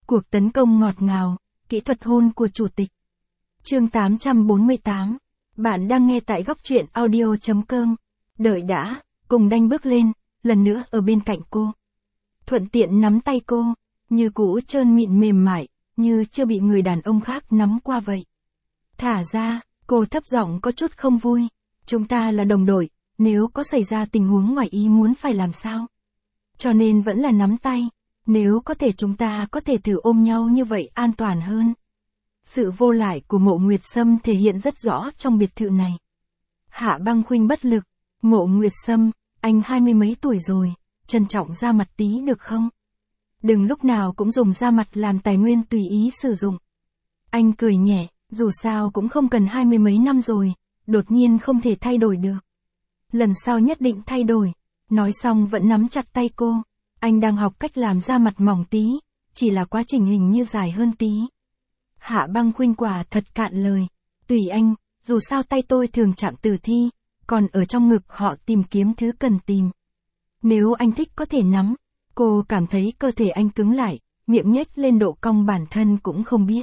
Cuộc tấn công ngọt ngào, kỹ thuật hôn của chủ tịch. Chương 848. Bạn đang nghe tại góc truyện audio.com. Đợi đã, cùng Đanh bước lên, lần nữa ở bên cạnh cô. Thuận tiện nắm tay cô, như cũ trơn mịn mềm mại, như chưa bị người đàn ông khác nắm qua vậy. Thả ra, cô thấp giọng có chút không vui. Chúng ta là đồng đội, nếu có xảy ra tình huống ngoài ý muốn phải làm sao? Cho nên vẫn là nắm tay. Nếu có thể chúng ta có thể thử ôm nhau như vậy an toàn hơn. Sự vô lại của Mộ Nguyệt Sâm thể hiện rất rõ trong biệt thự này. Hạ Băng Khuynh bất lực. Mộ Nguyệt Sâm, anh 20 mấy tuổi rồi, trân trọng da mặt tí được không? Đừng lúc nào cũng dùng da mặt làm tài nguyên tùy ý sử dụng. Anh cười nhẹ, dù sao cũng không cần 20 mấy năm rồi, đột nhiên không thể thay đổi được. Lần sau nhất định thay đổi. Nói xong vẫn nắm chặt tay cô. Anh đang học cách làm da mặt mỏng tí, chỉ là quá trình hình như dài hơn tí. Hạ Băng Khuynh quả thật cạn lời. Tùy anh, dù sao tay tôi thường chạm tử thi, còn ở trong ngực họ tìm kiếm thứ cần tìm. Nếu anh thích có thể nắm. Cô cảm thấy cơ thể anh cứng lại, miệng nhếch lên độ cong bản thân cũng không biết.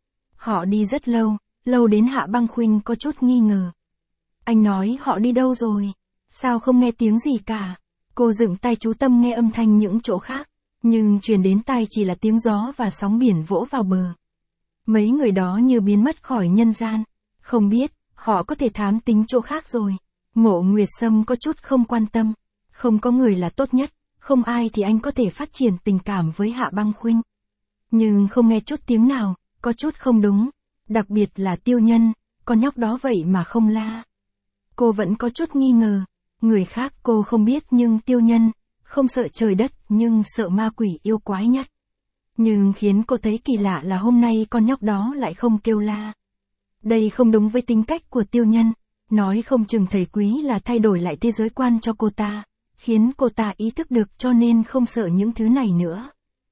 Họ đi rất lâu, lâu đến Hạ Băng Khuynh có chút nghi ngờ. Anh nói họ đi đâu rồi? Sao không nghe tiếng gì cả? Cô dựng tay chú tâm nghe âm thanh những chỗ khác, nhưng truyền đến tai chỉ là tiếng gió và sóng biển vỗ vào bờ. Mấy người đó như biến mất khỏi nhân gian, không biết, họ có thể thám tính chỗ khác rồi. Mộ Nguyệt Sâm có chút không quan tâm, không có người là tốt nhất, không ai thì anh có thể phát triển tình cảm với Hạ Băng Khuynh. Nhưng không nghe chút tiếng nào, có chút không đúng, đặc biệt là Tiêu Nhân, con nhóc đó vậy mà không la. Cô vẫn có chút nghi ngờ. Người khác cô không biết nhưng Tiêu Nhân, không sợ trời đất nhưng sợ ma quỷ yêu quái nhất. Nhưng khiến cô thấy kỳ lạ là hôm nay con nhóc đó lại không kêu la. Đây không đúng với tính cách của Tiêu Nhân, nói không chừng thầy quý là thay đổi lại thế giới quan cho cô ta, khiến cô ta ý thức được cho nên không sợ những thứ này nữa.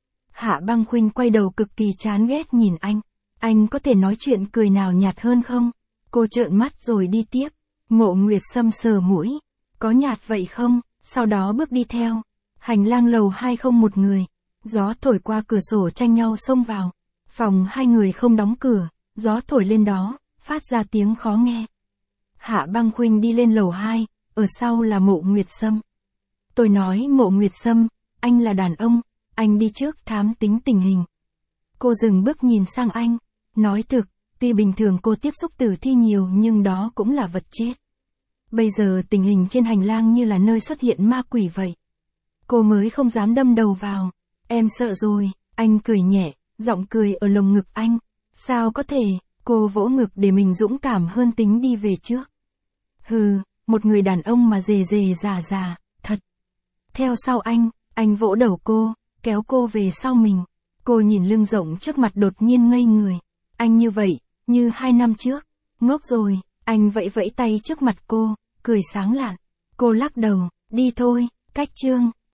Hạ Băng Khuynh quay đầu cực kỳ chán ghét nhìn anh có thể nói chuyện cười nào nhạt hơn không? Cô trợn mắt rồi đi tiếp. Mộ Nguyệt Sâm sờ mũi. Có nhạt vậy không? Sau đó bước đi theo. Hành lang lầu 2 không một người. Gió thổi qua cửa sổ tranh nhau xông vào. Phòng hai người không đóng cửa. Gió thổi lên đó, phát ra tiếng khó nghe. Hạ Băng Khuynh đi lên lầu 2, ở sau là Mộ Nguyệt Sâm. Tôi nói Mộ Nguyệt Sâm, anh là đàn ông, anh đi trước thám tính tình hình. Cô dừng bước nhìn sang anh, nói thực, tuy bình thường cô tiếp xúc tử thi nhiều nhưng đó cũng là vật chết. Bây giờ tình hình trên hành lang như là nơi xuất hiện ma quỷ vậy. Cô mới không dám đâm đầu vào. Em sợ rồi, anh cười nhẹ, giọng cười ở lồng ngực anh. Sao có thể, cô vỗ ngực để mình dũng cảm hơn tính đi về trước. Hừ, một người đàn ông mà rề rề rà rà, thật. Theo sau anh vỗ đầu cô, kéo cô về sau mình. Cô nhìn lưng rộng trước mặt đột nhiên ngây người. Anh như vậy, như 2 năm trước. Ngốc rồi, anh vẫy tay trước mặt cô, cười sáng lạn. Cô lắc đầu, đi thôi, cách chương.